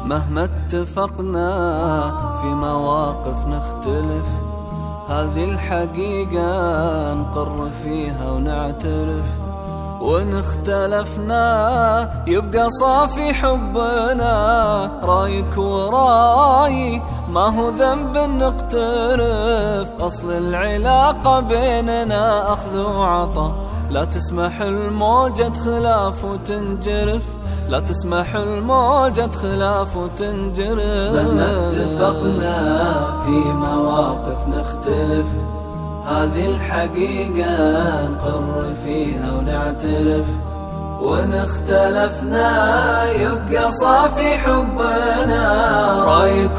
مهما اتفقنا في مواقف نختلف، هذه الحقيقة نقر فيها ونعترف. وإن اختلفنا يبقى صافي حبنا، رايك وراي ما هو ذنب نقترف. أصل العلاقة بيننا أخذ وعطا، لا تسمح الموجة خلاف وتنجرف، لا تسمح الموجة خلاف وتنجرف. مهما اتفقنا في مواقف نختلف، هذه الحقيقة نقر فيها ونعترف. وإن اختلفنا يبقى صافي حبنا، رايك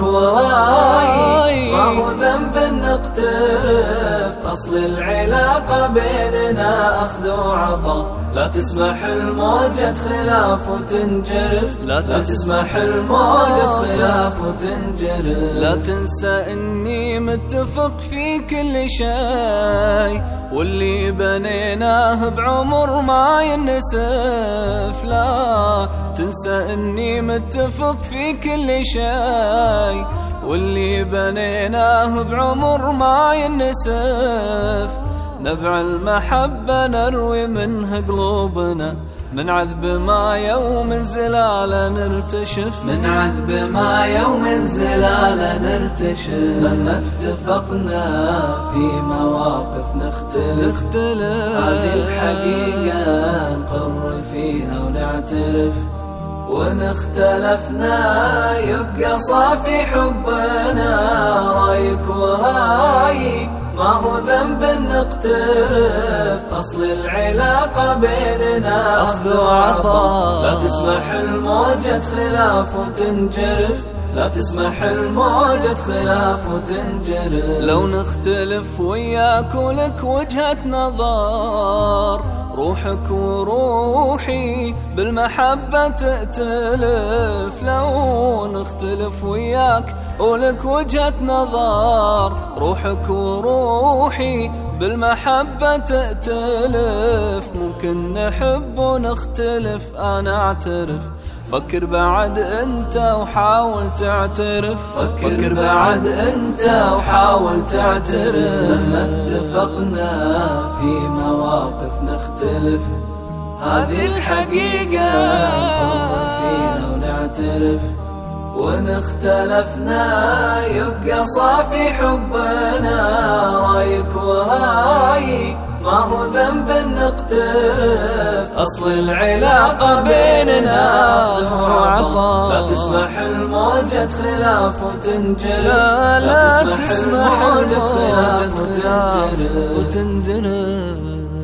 وراي ما هو ذنب نقترف. أصل العلاقة بيننا أخذ وعطا، لا تسمح الموجة خلاف وتنجرف، لا تسمح الموجة خلاف وتنجرف. لا تنسى إني متفق في كل شيء، واللي بنيناه بعمر ما ينسف. لا تنسى إني متفق في كل شيء، واللي بنيناه بعمر ما ينسف. نبع المحبة نروي منها قلوبنا، من عذب ما يوم زلالة نرتشف، من عذب ما يوم زلالة نرتشف. مهما اتفقنا في مواقف نختلف، هذه الحقيقة نقر فيها ونعترف. وإن اختلفنا يبقى صافي حبنا، رايك وراي ما هو ذنب نقترف. أصل العلاقة بيننا أخذ وعطا، لا تسمح الموجة خلاف وتنجرف، لا تسمح الموجة خلاف وتنجرف. لو نختلف وياك ولك وجهة نظر، روحك وروحي بالمحبة تأتلف. لو نختلف وياك ولك وجهة نظر، روحك وروحي بالمحبة تأتلف. ممكن نحب ونختلف أنا أعترف، فكر بعد أنت وحاول تعترف، فكر بعد أنت وحاول تعترف. مهما اتفقنا في مواقف نختلف، هذه الحقيقة نقر فيها ونعترف. وإن اختلفنا يبقى صافي حبنا، رايك وراي ما هو ذنب نقترف. أصل العلاقة بيننا أخذ وعطا، لا تسمح الموجة خلاف وتنجرف، لا تسمح الموجة خلاف وتنجرف.